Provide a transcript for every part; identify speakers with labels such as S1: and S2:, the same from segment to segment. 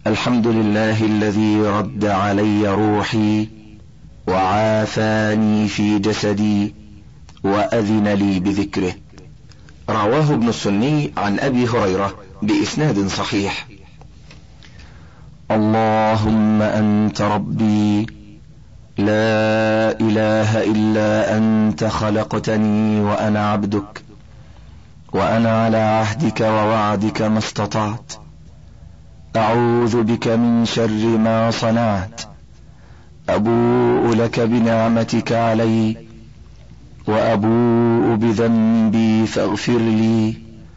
S1: الحمد لله الذي رد علي روحي وعافاني في جسدي وأذن لي بذكره. رواه ابن السني عن أبي هريرة بإسناد صحيح. اللهم أنت ربي لا إله إلا أنت، خلقتني وأنا عبدك، وأنا على عهدك ووعدك ما استطعت، أعوذ بك من شر ما صنعت، أبوء لك بنعمتك علي وأبوء بذنبي فاغفر لي،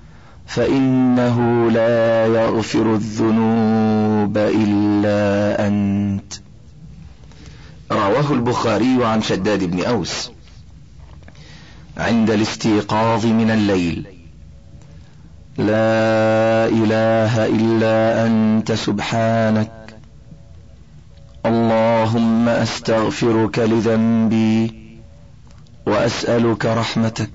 S1: فإنه لا يغفر الذنوب إلا أنت. رواه البخاري عن شداد بن أوس عند الاستيقاظ من الليل: لا إله إلا أنت سبحانك، اللهم أستغفرك لذنبي وأسألك رحمتك،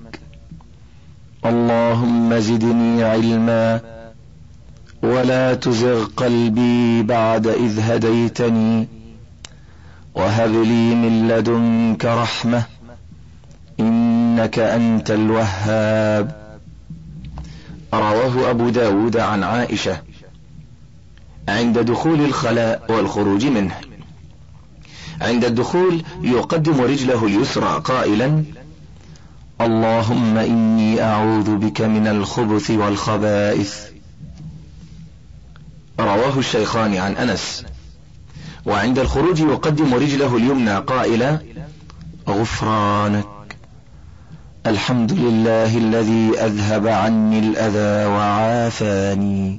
S1: اللهم زدني علما ولا تزغ قلبي بعد إذ هديتني، وهب لي من لدنك رحمة إنك أنت الوهاب. رواه أبو داود عن عائشة عند دخول الخلاء والخروج منه. عند الدخول يقدم رجله اليسرى قائلا: اللهم إني أعوذ بك من الخبث والخبائث. رواه الشيخان عن أنس. وعند الخروج يقدم رجله اليمنى قائلا: غفرانك، الحمد لله الذي أذهب عني الأذى وعافاني.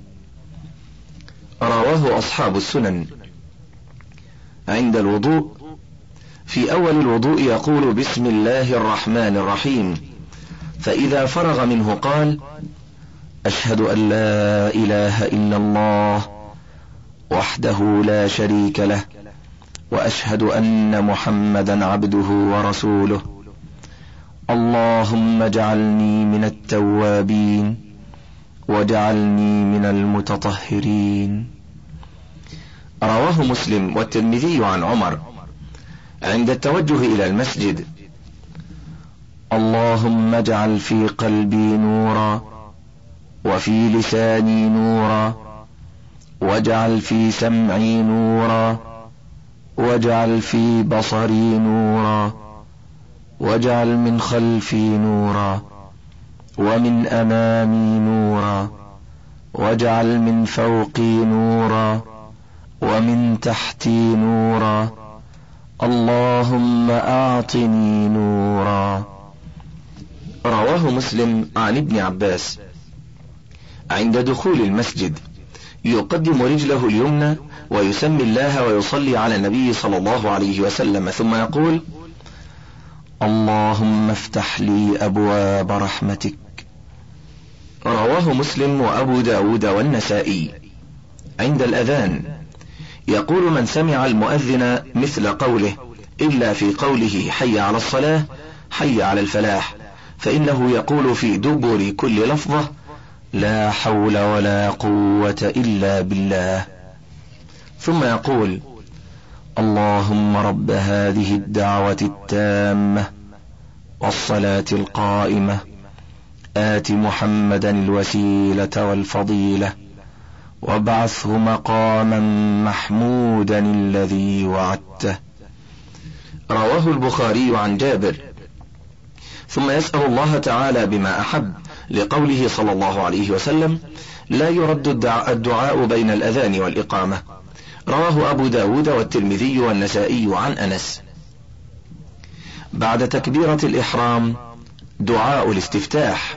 S1: رواه أصحاب السنن. عند الوضوء في أول الوضوء يقول: بسم الله الرحمن الرحيم، فإذا فرغ منه قال: أشهد أن لا إله إلا الله وحده لا شريك له، وأشهد أن محمدا عبده ورسوله، اللهم اجعلني من التوابين واجعلني من المتطهرين. رواه مسلم والترمذي عن عمر عند التوجه إلى المسجد: اللهم اجعل في قلبي نورا وفي لساني نورا واجعل في سمعي نورا واجعل في بصري نورا واجعل من خلفي نورا ومن أمامي نورا واجعل من فوقي نورا ومن تحتي نورا، اللهم أعطني نورا. رواه مسلم عن ابن عباس عند دخول المسجد يقدم رجله اليمنى ويسمي الله ويصلي على النبي صلى الله عليه وسلم، ثم يقول: اللهم افتح لي أبواب رحمتك. رواه مسلم وأبو داود والنسائي. عند الأذان يقول من سمع المؤذن مثل قوله إلا في قوله حي على الصلاة حي على الفلاح، فإنه يقول في دبر كل لفظة: لا حول ولا قوة إلا بالله. ثم يقول: اللهم رب هذه الدعوة التامة والصلاة القائمة آت محمدا الوسيلة والفضيلة وابعثه مقاما محمودا الذي وعدته. رواه البخاري عن جابر. ثم يسأل الله تعالى بما أحب، لقوله صلى الله عليه وسلم: لا يرد الدعاء بين الأذان والإقامة. رواه أبو داود والترمذي والنسائي عن أنس. بعد تكبيرة الإحرام دعاء الاستفتاح: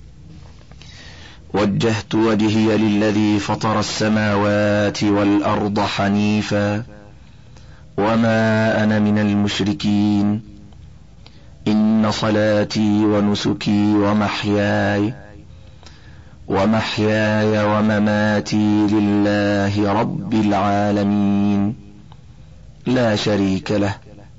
S1: وجهت وجهي للذي فطر السماوات والأرض حنيفا وما أنا من المشركين، إن صلاتي ونسكي ومحياي ومماتي لله رب العالمين لا شريك له،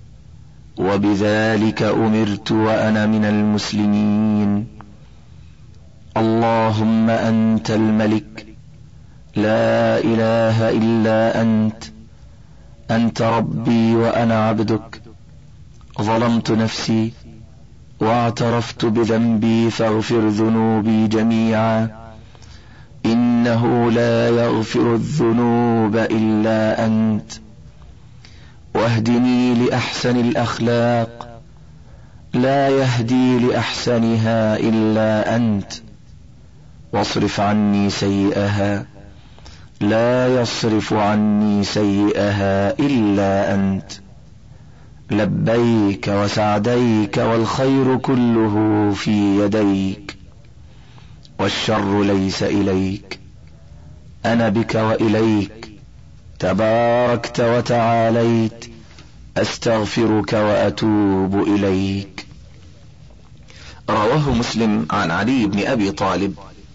S1: وبذلك أمرت وأنا من المسلمين. اللهم أنت الملك لا إله إلا أنت، أنت ربي وأنا عبدك، ظلمت نفسي واعترفت بذنبي فاغفر ذنوبي جميعا، إنه لا يغفر الذنوب إلا أنت، واهدني لأحسن الأخلاق، لا يهدي لأحسنها إلا أنت، واصرف عني سيئها، لا يصرف عني سيئها إلا أنت، لبيك وسعديك والخير كله في يديك، والشر ليس إليك، أنا بك وإليك، تباركت وتعاليت، أستغفرك وأتوب إليك. رواه مسلم عن علي بن أبي طالب: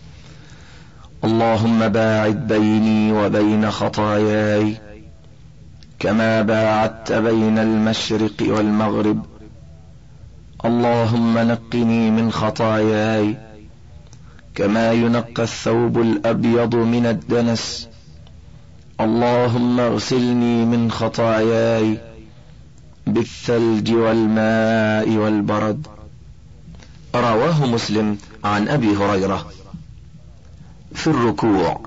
S1: اللهم باعد بيني وبين خطاياي كما باعدت بين المشرق والمغرب، اللهم نقني من خطاياي كما ينقى الثوب الأبيض من الدنس، اللهم اغسلني من خطاياي بالثلج والماء والبرد. رواه مسلم عن أبي هريرة في الركوع: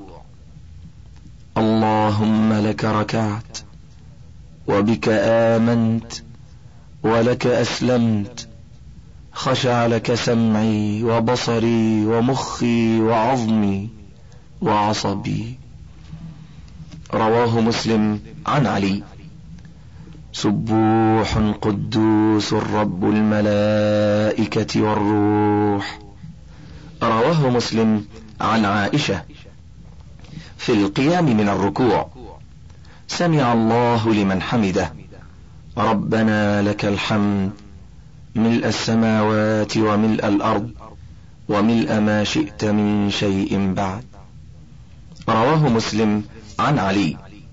S1: اللهم لك ركعت وبك آمنت ولك أسلمت، خشع لك سمعي وبصري ومخي وعظمي وعصبي. رواه مسلم عن علي: سبوح قدوس رب الملائكة والروح. رواه مسلم عن عائشة في القيام من الركوع: سمع الله لمن حمده، ربنا لك الحمد ملء السماوات وملء الأرض وملء ما شئت من شيء بعد. رواه مسلم عن علي: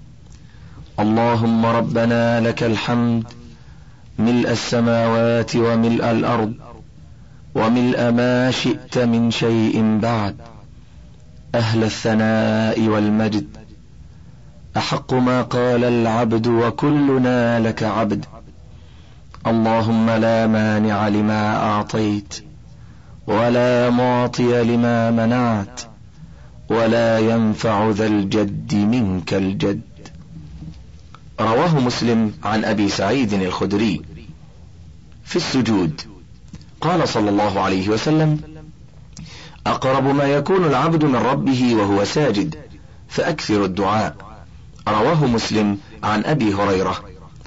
S1: اللهم ربنا لك الحمد ملء السماوات وملء الأرض وملء ما شئت من شيء بعد، أهل الثناء والمجد، أحق ما قال العبد وكلنا لك عبد، اللهم لا مانع لما أعطيت ولا معطي لما منعت ولا ينفع ذا الجد منك الجد. رواه مسلم عن أبي سعيد الخدري في السجود: قال صلى الله عليه وسلم: أقرب ما يكون العبد من ربه وهو ساجد فأكثر الدعاء. رواه مسلم عن أبي هريرة: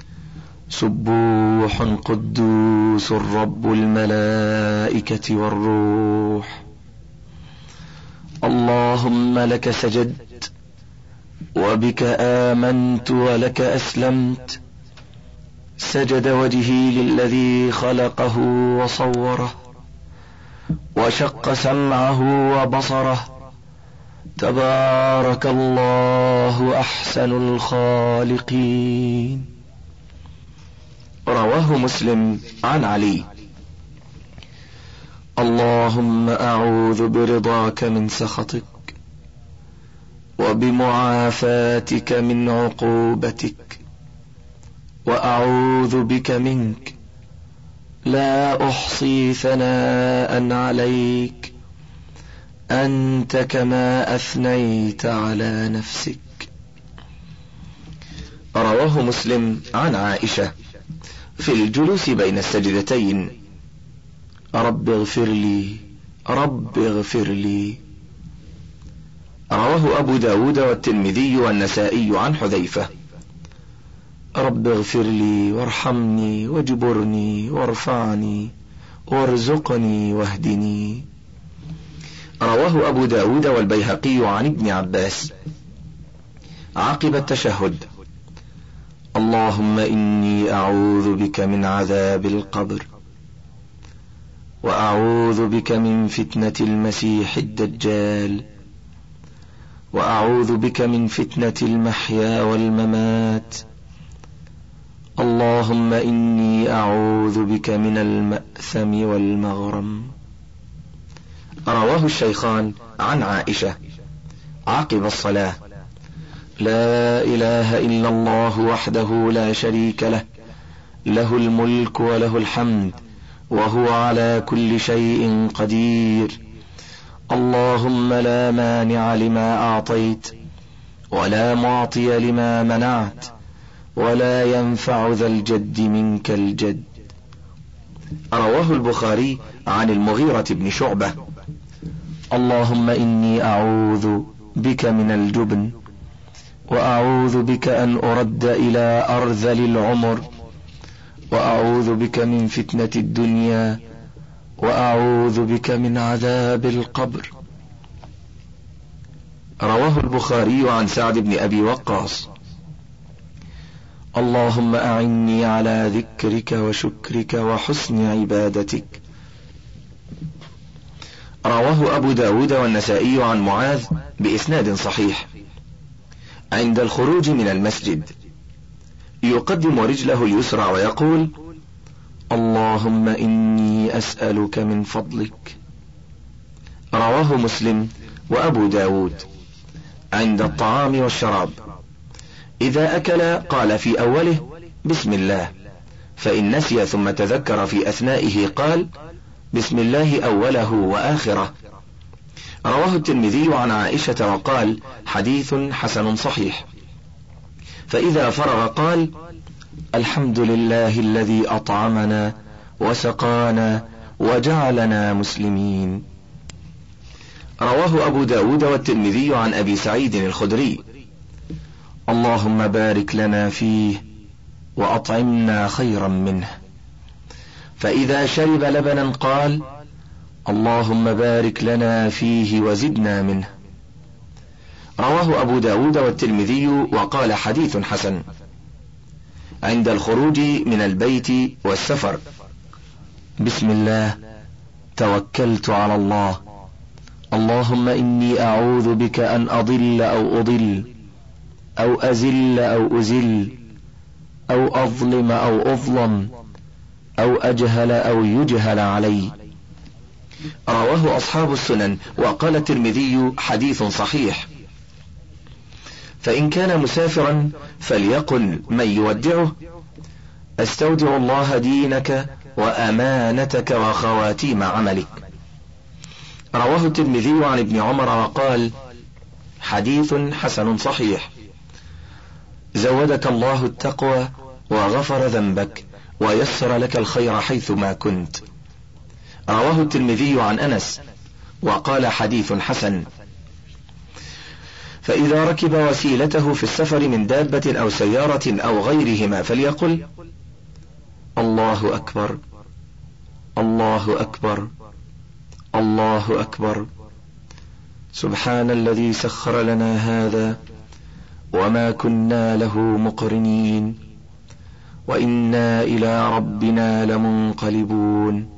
S1: سبوح قدوس رب الملائكة والروح. اللهم لك سجدت وبك آمنت ولك أسلمت، سجد وجهي للذي خلقه وصوره وشق سمعه وبصره، تبارك الله أحسن الخالقين. رواه مسلم عن علي: اللهم أعوذ برضاك من سخطك وبمعافاتك من عقوبتك، وأعوذ بك منك، لا أحصي ثناء عليك، أنت كما أثنيت على نفسك. رواه مسلم عن عائشة في الجلوس بين السجدتين: رب اغفر لي، رب اغفر لي. رواه أبو داود والترمذي والنسائي عن حذيفة: رب اغفر لي وارحمني واجبرني وارفعني وارزقني واهدني. رواه أبو داود والبيهقي عن ابن عباس عقب التشهد: اللهم إني أعوذ بك من عذاب القبر، وأعوذ بك من فتنة المسيح الدجال، وأعوذ بك من فتنة المحيا والممات، اللهم إني أعوذ بك من المأثم والمغرم. رواه الشيخان عن عائشة: عقب الصلاة: لا إله إلا الله وحده لا شريك له، له الملك وله الحمد وهو على كل شيء قدير، اللهم لا مانع لما أعطيت ولا معطي لما منعت ولا ينفع ذا الجد منك الجد. رواه البخاري عن المغيرة بن شعبة: اللهم إني أعوذ بك من الجبن، وأعوذ بك أن أرد إلى أرذل العمر، وأعوذ بك من فتنة الدنيا، وأعوذ بك من عذاب القبر. رواه البخاري عن سعد بن أبي وقاص: اللهم أعني على ذكرك وشكرك وحسن عبادتك. رواه أبو داود والنسائي عن معاذ بإسناد صحيح: عند الخروج من المسجد يقدم رجله اليسرى ويقول: اللهم إني أسألك من فضلك. رواه مسلم وأبو داود. عند الطعام والشراب إذا أكل قال في أوله: بسم الله، فإن نسي ثم تذكر في أثنائه قال: بسم الله أوله وآخره. رواه الترمذي عن عائشة وقال: حديث حسن صحيح. فإذا فرغ قال: الحمد لله الذي أطعمنا وسقانا وجعلنا مسلمين. رواه أبو داود والترمذي عن أبي سعيد الخدري: اللهم بارك لنا فيه وأطعمنا خيرا منه. فإذا شرب لبنا قال: اللهم بارك لنا فيه وزدنا منه. رواه أبو داود والترمذي وقال: حديث حسن. عند الخروج من البيت والسفر: بسم الله، توكلت على الله، اللهم إني أعوذ بك أن أضل أو أضل أو أزل أو أزل أو أظلم أو أظلم أو أجهل أو يجهل علي. رواه أصحاب السنن وقال الترمذي: حديث صحيح. فإن كان مسافرا فليقل من يودعه: أستودع الله دينك وأمانتك وخواتيم عملك. رواه الترمذي عن ابن عمر وقال: حديث حسن صحيح. زودك الله التقوى وغفر ذنبك ويسر لك الخير حيثما كنت. رواه الترمذي عن أنس وقال: حديث حسن. فإذا ركب وسيلته في السفر من دابة أو سيارة أو غيرهما فليقل: الله أكبر، الله أكبر، الله أكبر، سبحان الذي سخر لنا هذا وما كنا له مقرنين وإنا إلى ربنا لمنقلبون.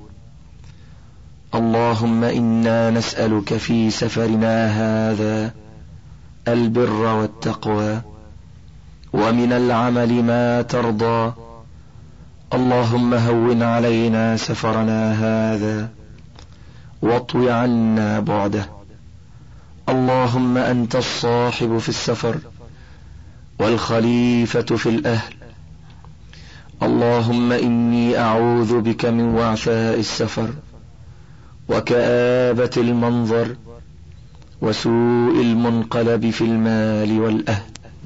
S1: اللهم إنا نسألك في سفرنا هذا البر والتقوى ومن العمل ما ترضى. اللهم هون علينا سفرنا هذا واطو عنا بعده. اللهم أنت الصاحب في السفر والخليفة في الأهل. اللهم إني أعوذ بك من وعثاء السفر وكآبة المنظر وسوء المنقلب في المال والأهل.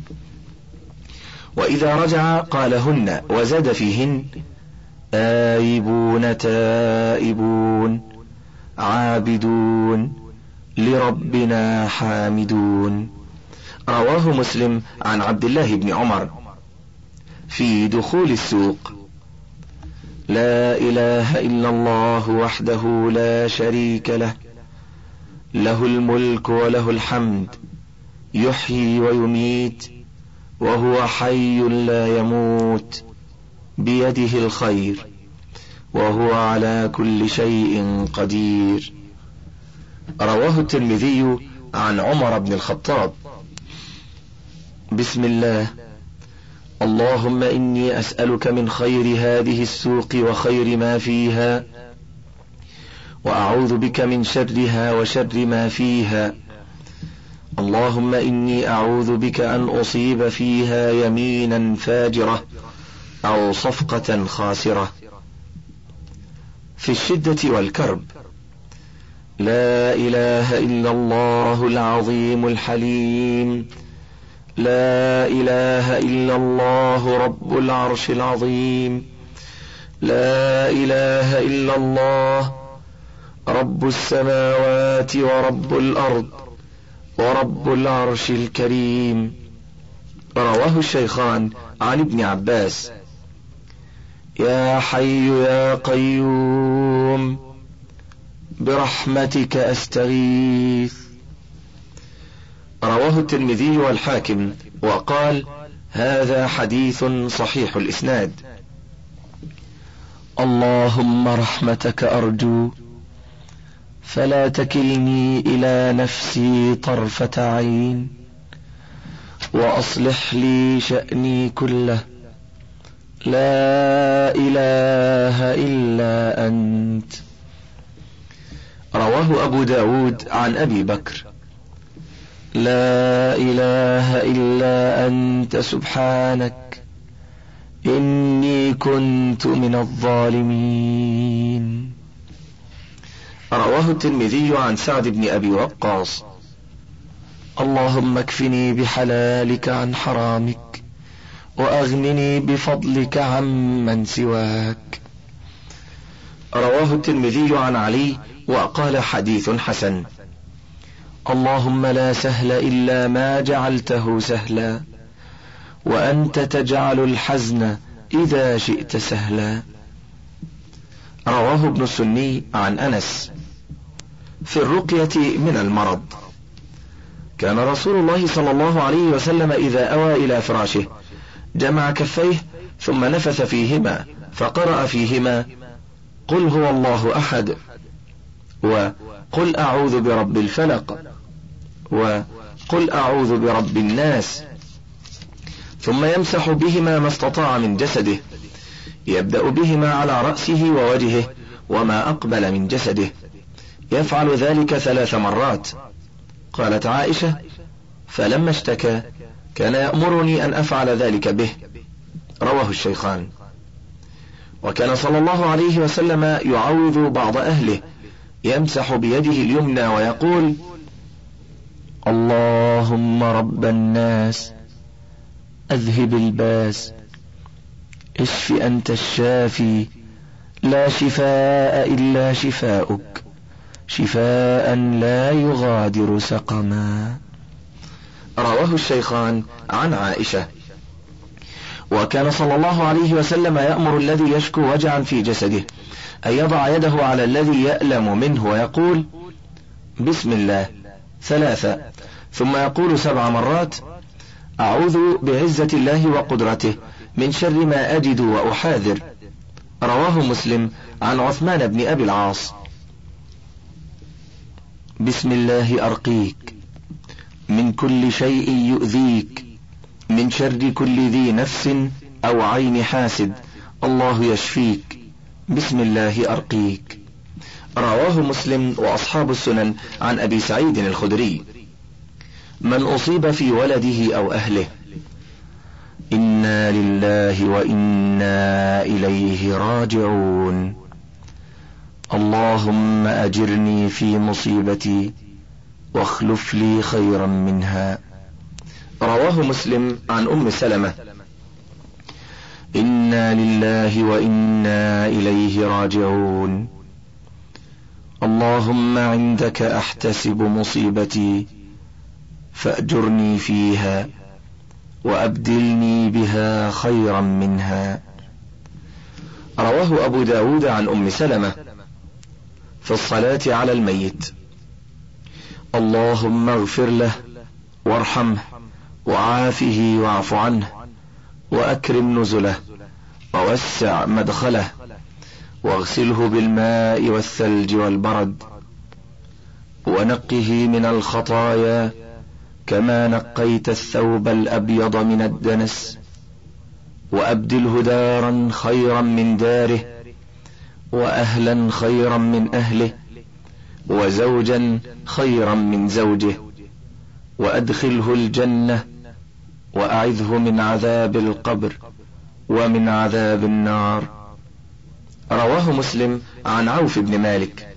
S1: وإذا رجع قالهن وزاد فيهن: آيبون تائبون عابدون لربنا حامدون. رواه مسلم عن عبد الله بن عمر في دخول السوق: لا إله إلا الله وحده لا شريك له، له الملك وله الحمد، يحيي ويميت وهو حي لا يموت، بيده الخير وهو على كل شيء قدير. رواه الترمذي عن عمر بن الخطاب: بسم الله، اللهم إني أسألك من خير هذه السوق وخير ما فيها، وأعوذ بك من شرها وشر ما فيها. اللهم إني أعوذ بك أن أصيب فيها يمينا فاجرة أو صفقة خاسرة. في الشدة والكرب: لا إله إلا الله العظيم الحليم، لا إله إلا الله رب العرش العظيم، لا إله إلا الله رب السماوات ورب الأرض ورب العرش الكريم. رواه الشيخان عن ابن عباس: يا حي يا قيوم برحمتك أستغيث. رواه الترمذي والحاكم وقال: هذا حديث صحيح الإسناد. اللهم رحمتك أرجو فلا تكلني إلى نفسي طرفة عين، وأصلح لي شأني كله، لا إله إلا أنت. رواه أبو داود عن أبي بكر: لا إله إلا أنت سبحانك إني كنت من الظالمين. رواه الترمذي عن سعد بن أبي وقاص: اللهم اكفني بحلالك عن حرامك، وأغنني بفضلك عمن سواك. رواه الترمذي عن علي وقال: حديث حسن. اللهم لا سهل إلا ما جعلته سهلا، وأنت تجعل الحزن إذا شئت سهلا. رواه ابن السني عن أنس: في الرقية من المرض: كان رسول الله صلى الله عليه وسلم إذا أوى إلى فراشه جمع كفيه ثم نفث فيهما فقرأ فيهما: قل هو الله أحد، وقل أعوذ برب الفلق، وقل أعوذ برب الناس، ثم يمسح بهما ما استطاع من جسده، يبدأ بهما على رأسه ووجهه وما أقبل من جسده، يفعل ذلك 3 مرات. قالت عائشة: فلما اشتكى كان يأمرني أن أفعل ذلك به. رواه الشيخان. وكان صلى الله عليه وسلم يعوذ بعض أهله، يمسح بيده اليمنى ويقول: اللهم رب الناس أذهب الباس، اشف أنت الشافي، لا شفاء إلا شفاؤك، شفاء لا يغادر سقما. رواه الشيخان عن عائشة. وكان صلى الله عليه وسلم يأمر الذي يشكو وجعا في جسده أن يضع يده على الذي يألم منه ويقول: بسم الله 3، ثم يقول 7 مرات: أعوذ بعزة الله وقدرته من شر ما أجد وأحاذر. رواه مسلم عن عثمان بن أبي العاص: بسم الله أرقيك من كل شيء يؤذيك، من شر كل ذي نفس أو عين حاسد، الله يشفيك، بسم الله أرقيك. رواه مسلم وأصحاب السنن عن أبي سعيد الخدري: من أصيب في ولده أو أهله: إنا لله وإنا إليه راجعون، اللهم أجرني في مصيبتي واخلف لي خيرا منها. رواه مسلم عن أم سلمة: إنا لله وإنا إليه راجعون، اللهم عندك أحتسب مصيبتي فأجرني فيها وأبدلني بها خيرا منها. رواه أبو داود عن أم سلمة في الصلاة على الميت: اللهم اغفر له وارحمه وعافه واعف عنه وأكرم نزله ووسع مدخله واغسله بالماء والثلج والبرد ونقه من الخطايا كما نقيت الثوب الأبيض من الدنس، وأبدله دارا خيرا من داره، وأهلا خيرا من أهله، وزوجا خيرا من زوجه، وأدخله الجنة وأعذه من عذاب القبر ومن عذاب النار. رواه مسلم عن عوف بن مالك: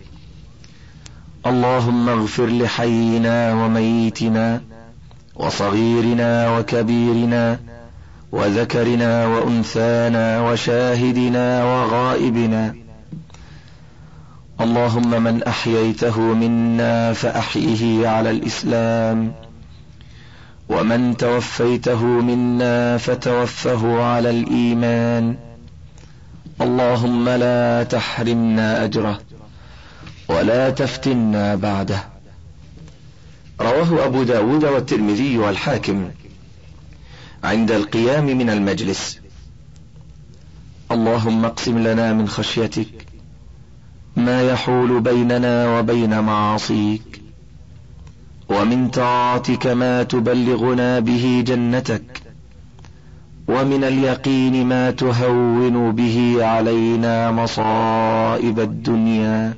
S1: اللهم اغفر لحينا وميتنا وصغيرنا وكبيرنا وذكرنا وأنثانا وشاهدنا وغائبنا. اللهم من أحييته منا فأحيه على الإسلام، ومن توفيته منا فتوفه على الإيمان. اللهم لا تحرمنا أجره ولا تفتنا بعده. رواه أبو داود والترمذي والحاكم عند القيام من المجلس: اللهم اقسم لنا من خشيتك ما يحول بيننا وبين معاصيك، ومن طاعتك ما تبلغنا به جنتك، ومن اليقين ما تهون به علينا مصائب الدنيا.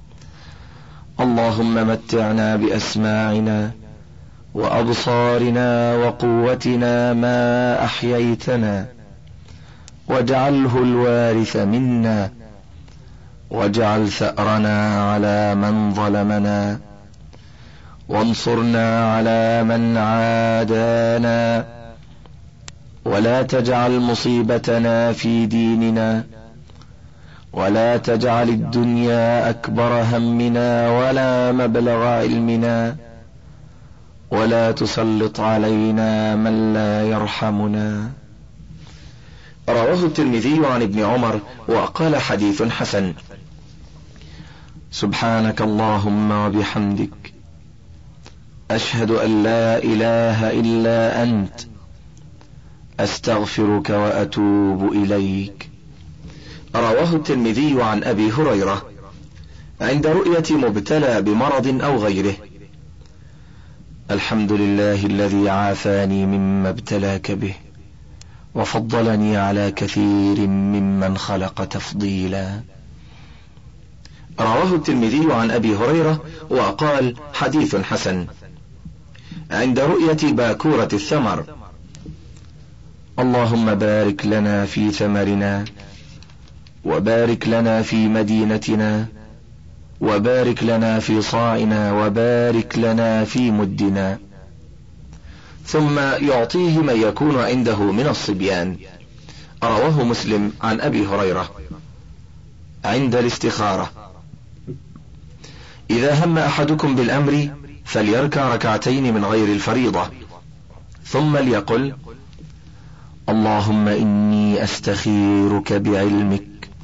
S1: اللهم متعنا بأسماعنا وأبصارنا وقوتنا ما أحييتنا، واجعله الوارث منا، واجعل ثأرنا على من ظلمنا، وانصرنا على من عادانا، ولا تجعل مصيبتنا في ديننا، ولا تجعل الدنيا أكبر همنا ولا مبلغ علمنا، ولا تسلط علينا من لا يرحمنا. رواه الترمذي عن ابن عمر وقال: حديث حسن. سبحانك اللهم وبحمدك، أشهد أن لا إله إلا أنت، أستغفرك وأتوب إليك. رواه الترمذي عن أبي هريرة عند رؤية مبتلى بمرض أو غيره: الحمد لله الذي عافاني مما ابتلاك به وفضلني على كثير ممن خلق تفضيلا. رواه الترمذي عن أبي هريرة وقال: حديث حسن. عند رؤية باكورة الثمر: اللهم بارك لنا في ثمرنا، وبارك لنا في مدينتنا، وبارك لنا في صاعنا، وبارك لنا في مدنا. ثم يعطيه من يكون عنده من الصبيان. رواه مسلم عن أبي هريرة. عند الاستخارة: إذا هم أحدكم بالأمر فليركع ركعتين من غير الفريضة، ثم ليقل: اللهم إني أستخيرك بعلمك،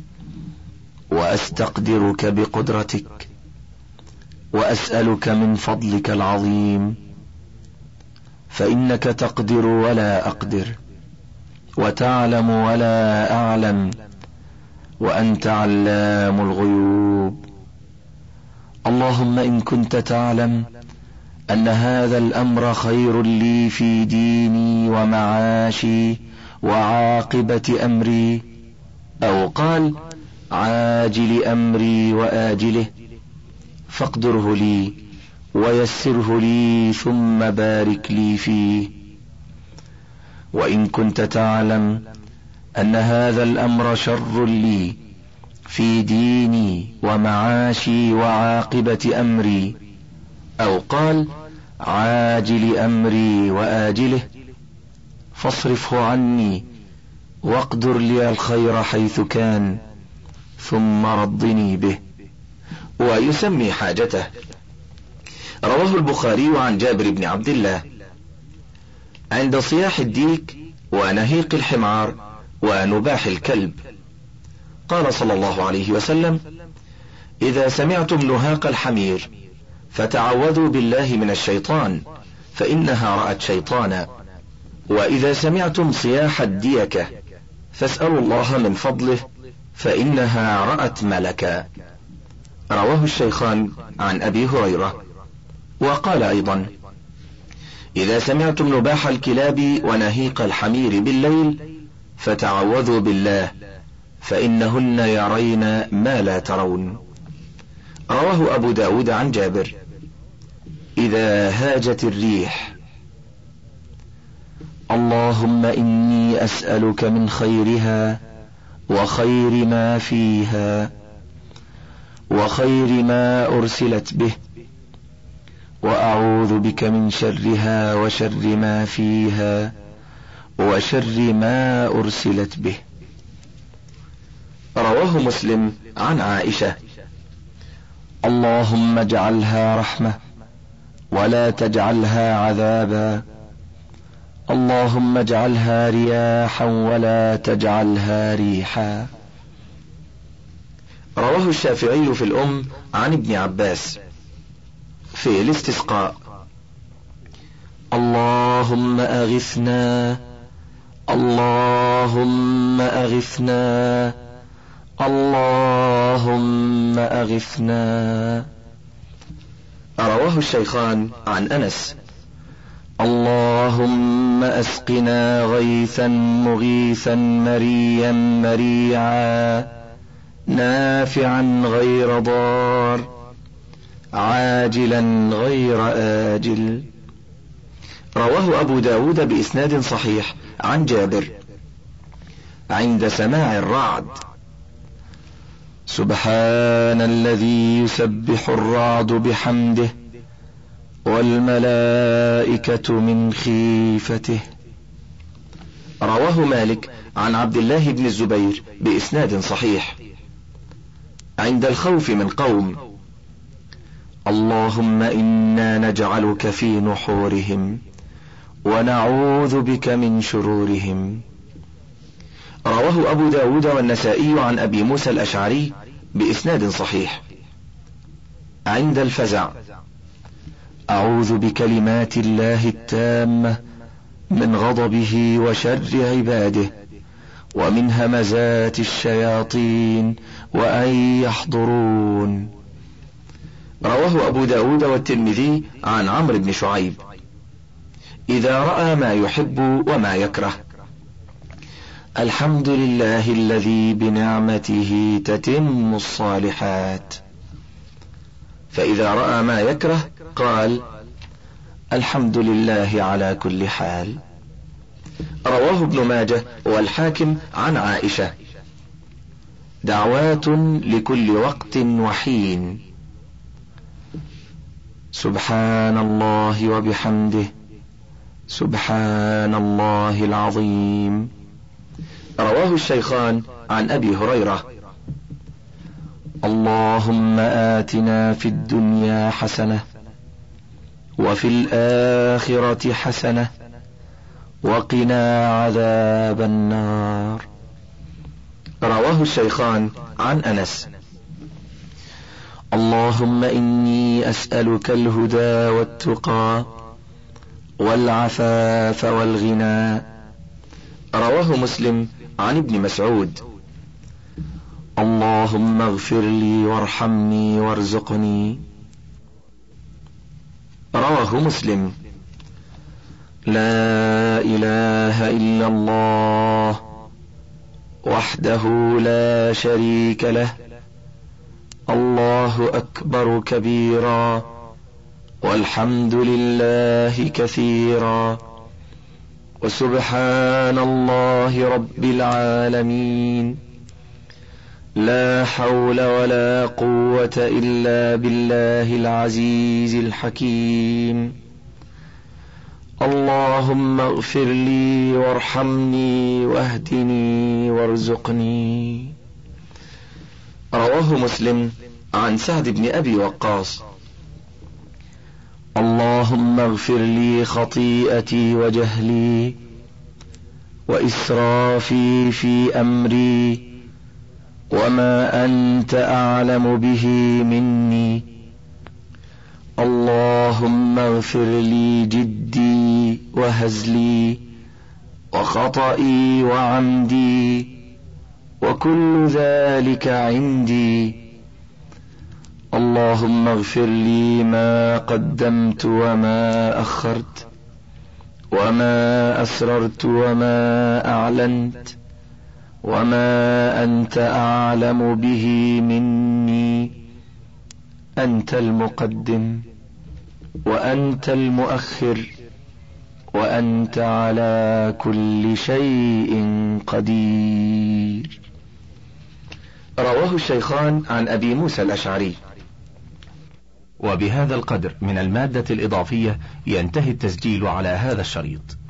S1: وأستقدرك بقدرتك، وأسألك من فضلك العظيم، فإنك تقدر ولا أقدر، وتعلم ولا أعلم، وأنت علام الغيوب. اللهم إن كنت تعلم أن هذا الأمر خير لي في ديني ومعاشي وعاقبة أمري، أو قال عاجل أمري وآجله، فاقدره لي ويسره لي ثم بارك لي فيه. وإن كنت تعلم أن هذا الأمر شر لي في ديني ومعاشي وعاقبة أمري، أو قال عاجل أمري وآجله، فاصرفه عني واقدر لي الخير حيث كان، ثم ردني به. ويسمي حاجته. رواه البخاري عن جابر بن عبد الله: عند صياح الديك ونهيق الحمار ونباح الكلب، قال صلى الله عليه وسلم: إذا سمعتم نهاق الحمير فتعوذوا بالله من الشيطان، فإنها رأت شيطانا. وإذا سمعتم صياح الديكة فاسألوا الله من فضله، فإنها رأت ملكا. رواه الشيخان عن أبي هريرة. وقال أيضا: إذا سمعتم نباح الكلاب ونهيق الحمير بالليل فتعوذوا بالله، فإنهن يرين ما لا ترون. رواه أبو داود عن جابر. إذا هاجت الريح. اللهم إني أسألك من خيرها وخير ما فيها وخير ما أرسلت به، وأعوذ بك من شرها وشر ما فيها وشر ما أرسلت به. رواه مسلم عن عائشة: اللهم اجعلها رحمة ولا تجعلها عذابا، اللهم اجعلها رياحا ولا تجعلها ريحا. رواه الشافعي في الأم عن ابن عباس في الاستسقاء: اللهم أغثنا، اللهم أغثنا، اللهم أغثنا. رواه الشيخان عن أنس: اللهم أسقنا غيثا مغيثا مريا مريعا نافعا غير ضار عاجلا غير آجل. رواه أبو داود بإسناد صحيح عن جابر عند سماع الرعد: سبحان الذي يسبح الرعد بحمده والملائكة من خيفته. رواه مالك عن عبد الله بن الزبير بإسناد صحيح عند الخوف من قوم: اللهم إنا نجعلك في نحورهم ونعوذ بك من شرورهم. رواه أبو داود والنسائي عن أبي موسى الأشعري بإسناد صحيح عند الفزع: أعوذ بكلمات الله التامة من غضبه وشر عباده ومن همزات الشياطين وأن يحضرون. رواه أبو داود والترمذي عن عمرو بن شعيب: إذا رأى ما يحب وما يكره: الحمد لله الذي بنعمته تتم الصالحات. فإذا رأى ما يكره قال: الحمد لله على كل حال. رواه ابن ماجه والحاكم عن عائشة: دعوات لكل وقت وحين: سبحان الله وبحمده، سبحان الله العظيم. رواه الشيخان عن أبي هريرة: اللهم آتنا في الدنيا حسنة وفي الآخرة حسنة وقنا عذاب النار. رواه الشيخان عن أنس: اللهم إني أسألك الهدى والتقى والعفاف والغنى. رواه مسلم عن ابن مسعود: اللهم اغفر لي وارحمني وارزقني. رواه مسلم: لا إله إلا الله وحده لا شريك له، الله أكبر كبيرا والحمد لله كثيرا وسبحان الله رب العالمين، لا حول ولا قوة إلا بالله العزيز الحكيم. اللهم اغفر لي وارحمني واهدني وارزقني. رواه مسلم عن سعد بن أبي وقاص: اللهم اغفر لي خطيئتي وجهلي وإسرافي في أمري وما أنت أعلم به مني. اللهم اغفر لي جدي وهزلي وخطئي وعمدي وكل ذلك عندي. اللهم اغفر لي ما قدمت وما أخرت وما أسررت وما أعلنت وما أنت أعلم به مني. أنت المقدم وأنت المؤخر وأنت على كل شيء قدير. رواه الشيخان عن أبي موسى الأشعري.
S2: وبهذا القدر من المادة الإضافية ينتهي التسجيل على هذا الشريط.